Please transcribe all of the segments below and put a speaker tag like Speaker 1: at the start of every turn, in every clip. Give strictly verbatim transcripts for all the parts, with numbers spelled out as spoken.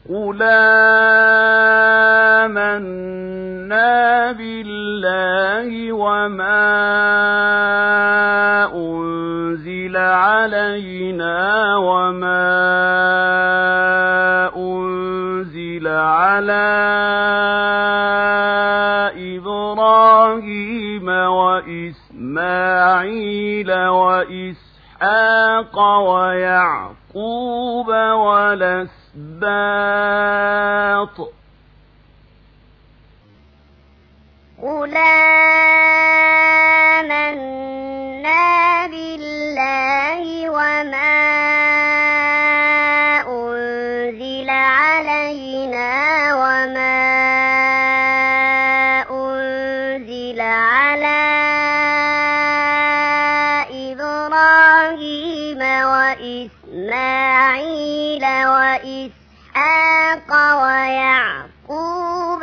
Speaker 1: قُلْ آمَنَّا بِاللَّهِ وَمَا أُنزِلَ عَلَيْنَا وَمَا أُنزِلَ عَلَىٰ إِبْرَاهِيمَ وَإِسْمَاعِيلَ وَإِسْحَاقَ وَيَعْقُوبَ وَالْأَسْبَاطِ
Speaker 2: قُلْ آمَنَّا بِاللَّهِ وَمَا أُنزِلَ عَلَيْنَا وَمَا أُنزِلَ عَلَىٰ إِبْرَاهِيمَ وَإِسْمَاعِيلَ وَإِسْحَاقَ وَيَعْقُوبَ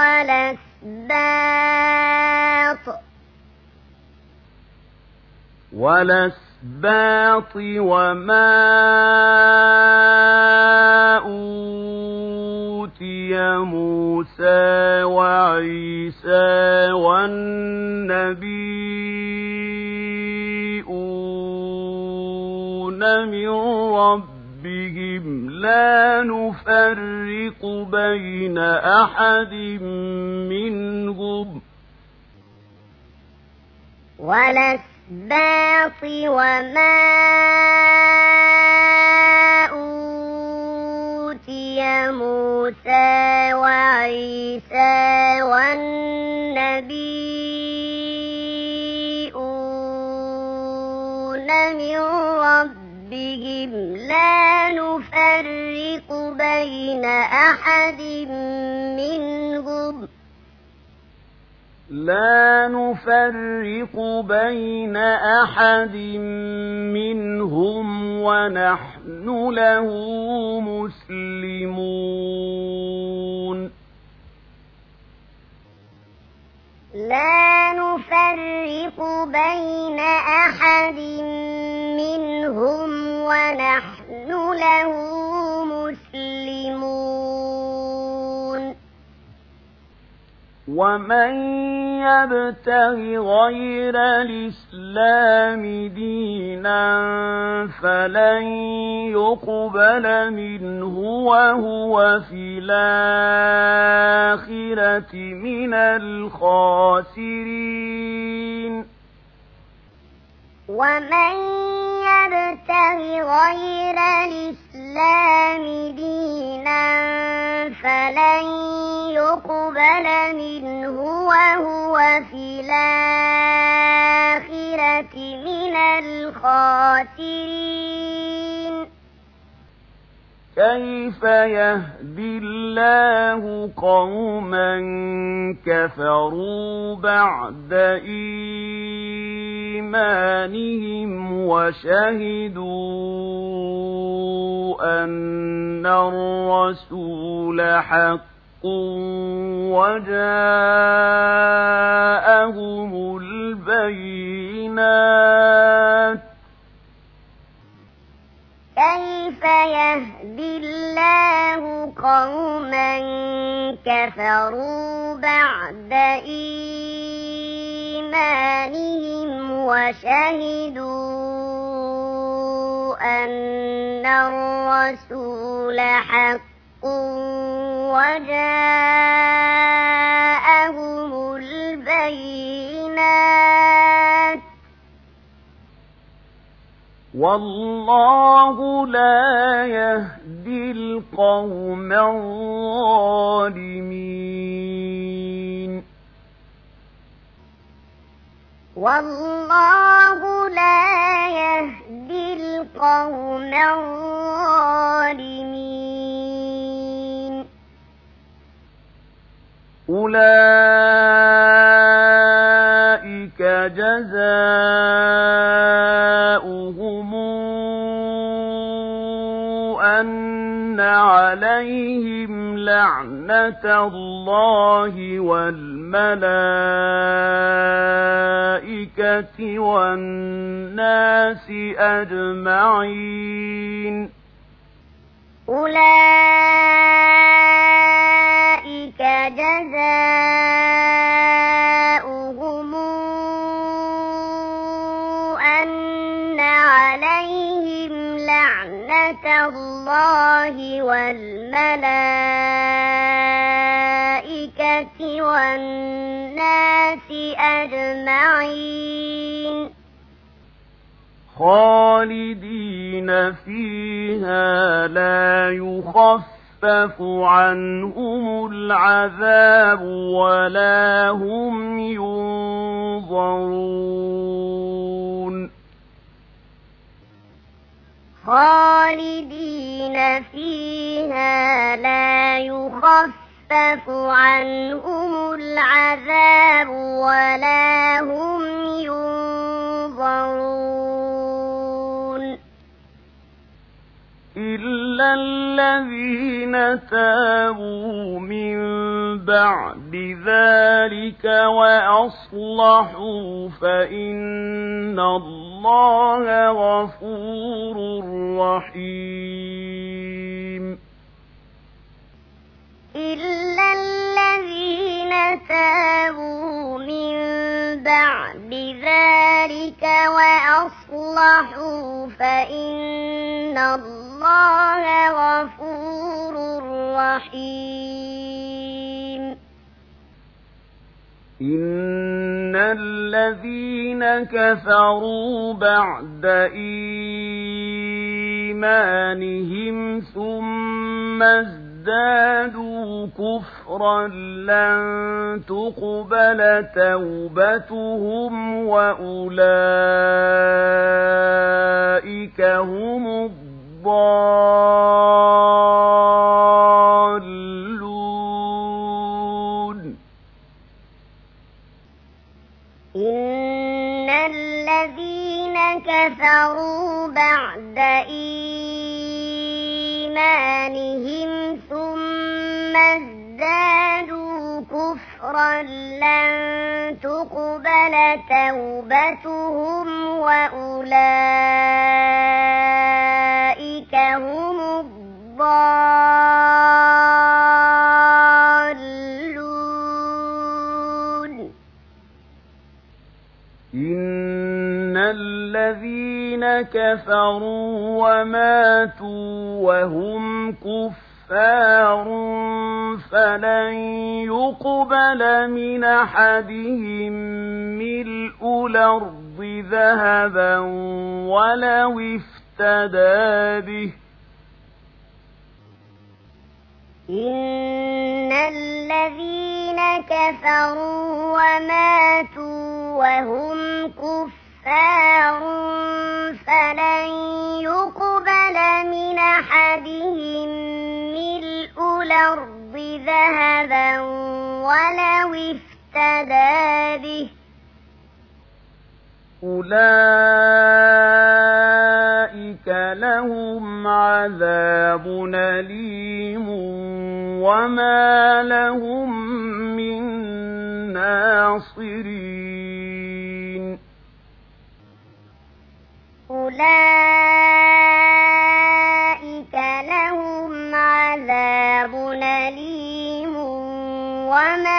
Speaker 2: وَالْأَسْبَاطِ وَالْأَسْبَاطِ وَمَا أُوتِيَ مُوسَىٰ وَعِيسَىٰ وَالنَّبِيُّونَ مِن رَّبِّهِمْ لَا نُفَرِّقُ بَيْنَ أَحَدٍ مِّنْهُمْ وَالْأَسْبَاطِ وَمَا أُوتِيَ مُوسَىٰ وَعِيسَىٰ وَالنَّبِيُّونَ مِن رَّبِّهِمْ لَا نُفَرِّقُ بَيْنَ أَحَدٍ مِّنْهُمْ لا نفرق بين أحد منهم ونحن له مسلمون لا نفرق بين أحد منهم ونحن له مسلمون ومن يبتغ غير الإسلام دينا فلن يقبل منه وهو في الآخرة من الخاسرين ومن يبتغ غير الإسلام دينا فلن يقبل منه وهو في الآخرة من الخاسرين كيف يهدي الله قوما كفروا بعد إيمانهم وشهدوا أن الرسول حق وجاءهم البينات كيف يهدي الله قوما كفروا بعد إيمانهم وشهدوا أن الرسول حق وجاءهم البينات والله لا يهدي القوم الظالمين والله لا يهدي القوم الظالمين أولئك جزاؤهم أن عليهم لعنة الله والملائكة والناس أجمعين أولئك
Speaker 3: فجزاؤهم أن عليهم لعنة الله والملائكة والناس أجمعين
Speaker 1: خالدين فيها لا يخفف عنهم العذاب ولا هم ينظرون
Speaker 3: خالدين فيها لا يخفف عنهم العذاب ولا هم ينظرون
Speaker 1: إلا الذين تابوا من بعد ذلك وأصلحوا فإن الله غفور رحيم
Speaker 3: إلا الذين تابوا من بعد ذلك وأصلحوا فإن الله غفور رحيم
Speaker 1: إن الذين كفروا بعد إيمانهم ثم ازدادوا كفرا لن تقبل توبتهم وأولئك هم الضالون
Speaker 3: إن الذين كفروا بعد إيمانهم ثم ازدادوا كفرا لن تقبل توبتهم وأولئك هم الضالون
Speaker 1: إن الذين كفروا وماتوا وهم كفار فلن يقبل من أحدهم ملء الأرض ذهبا ولو افتدى به
Speaker 3: إن الذين كفروا وماتوا وهم كفار فلن يقبل من أحدهم ملء الأرض ذهبا ولو افتدى به
Speaker 1: أولئك لهم عذاب أليم وما لهم من ناصرين
Speaker 3: أولئك لهم عذاب أليم وما